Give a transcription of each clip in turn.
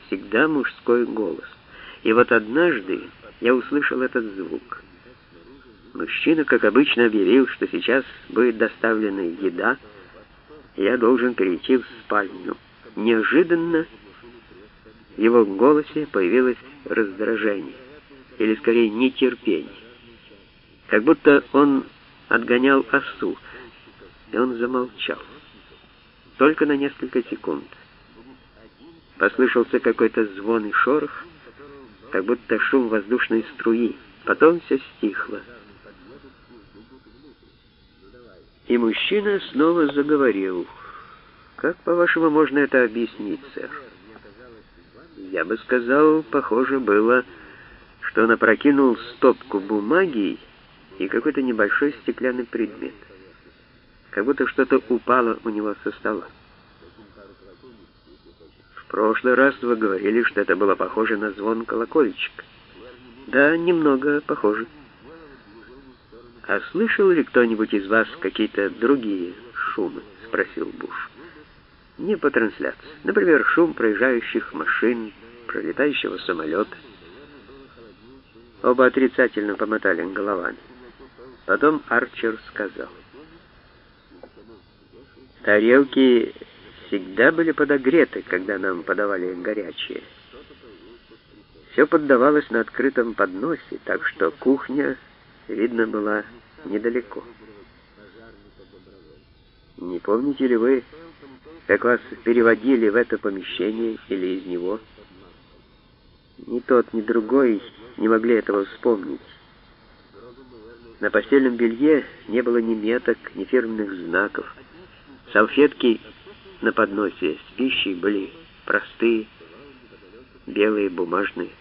всегда мужской голос. И вот однажды я услышал этот звук. Мужчина, как обычно, объявил, что сейчас будет доставлена еда, и я должен перейти в спальню. Неожиданно в его голосе появилось раздражение, или скорее нетерпение. Как будто он отгонял осу, и он замолчал. Только на несколько секунд. Послышался какой-то звон и шорох, как будто шум воздушной струи. Потом все стихло. И мужчина снова заговорил. «Как, по-вашему, можно это объяснить, сэр?» Я бы сказал, похоже было, что он опрокинул стопку бумаги и какой-то небольшой стеклянный предмет. Как будто что-то упало у него со стола. В прошлый раз вы говорили, что это было похоже на звон колокольчика. Да, немного похоже. А слышал ли кто-нибудь из вас какие-то другие шумы? Спросил Буш. Не по трансляции. Например, шум проезжающих машин, пролетающего самолета. Оба отрицательно помотали головами. Потом Арчер сказал: тарелки всегда были подогреты, когда нам подавали горячие. Все поддавалось на открытом подносе, так что кухня, видно, была недалеко. Не помните ли вы, как вас переводили в это помещение или из него? Ни тот, ни другой не могли этого вспомнить. На постельном белье не было ни меток, ни фирменных знаков. Салфетки на подносе с пищей были простые, белые, бумажные.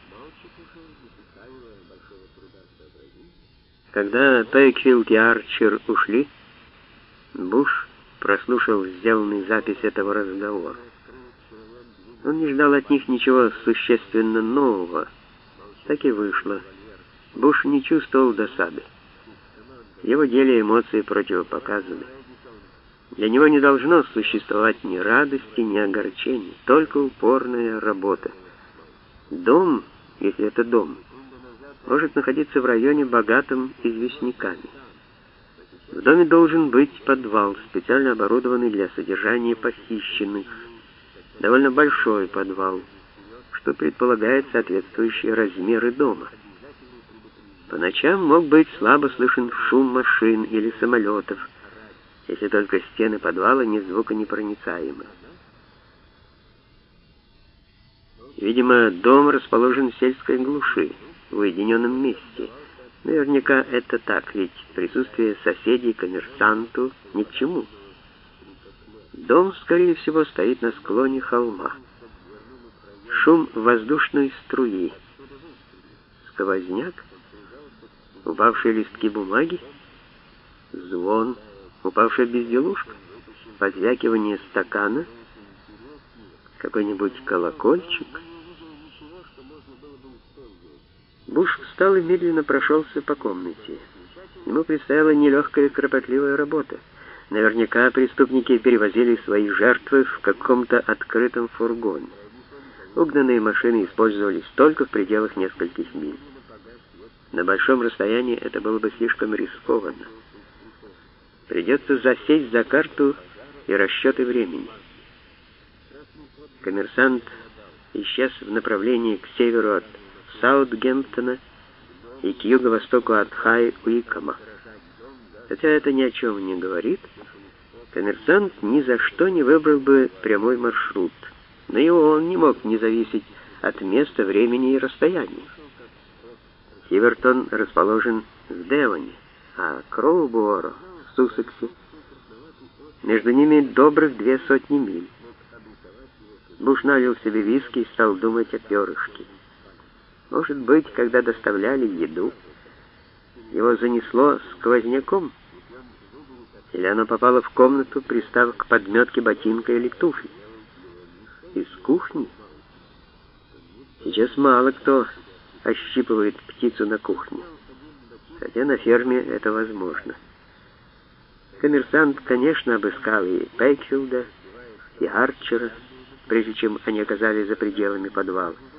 Когда Пейкфилд и Арчер ушли, Буш прослушал сделанную запись этого разговора. Он не ждал от них ничего существенно нового. Так и вышло. Буш не чувствовал досады. В его деле эмоции противопоказаны. Для него не должно существовать ни радости, ни огорчения, только упорная работа. Дом, если это дом, может находиться в районе, богатом известняками. В доме должен быть подвал, специально оборудованный для содержания похищенных. Довольно большой подвал, что предполагает соответствующие размеры дома. По ночам мог быть слабо слышен шум машин или самолетов, если только стены подвала не звуконепроницаемы. Видимо, дом расположен в сельской глуши, в уединенном месте. Наверняка это так, ведь присутствие соседей коммерсанту ни к чему. Дом, скорее всего, стоит на склоне холма. Шум воздушной струи. Сквозняк. Упавшие листки бумаги. Звон. Упавшая безделушка. Позвякивание стакана. Какой-нибудь колокольчик. Буш встал и медленно прошелся по комнате. Ему предстояла нелегкая кропотливая работа. Наверняка преступники перевозили свои жертвы в каком-то открытом фургоне. Угнанные машины использовались только в пределах нескольких миль. На большом расстоянии это было бы слишком рискованно. Придется засесть за карту и расчеты времени. Коммерсант исчез в направлении к северу от Саутгемптона и к юго-востоку от Хай-Уикома. Хотя это ни о чем не говорит, коммерсант ни за что не выбрал бы прямой маршрут, но и он не мог не зависеть от места, времени и расстояния. Сивертон расположен в Девоне, а Кроуборо в Суссексе. Между ними добрых 200 миль. Буш налил себе виски и стал думать о перышке. Может быть, когда доставляли еду, его занесло сквозняком, или оно попало в комнату, пристав к подметке ботинка или туфли. Из кухни? Сейчас мало кто ощипывает птицу на кухне, хотя на ферме это возможно. Коммерсант, конечно, обыскал и Пейкфилда, и Арчера, прежде чем они оказались за пределами подвала.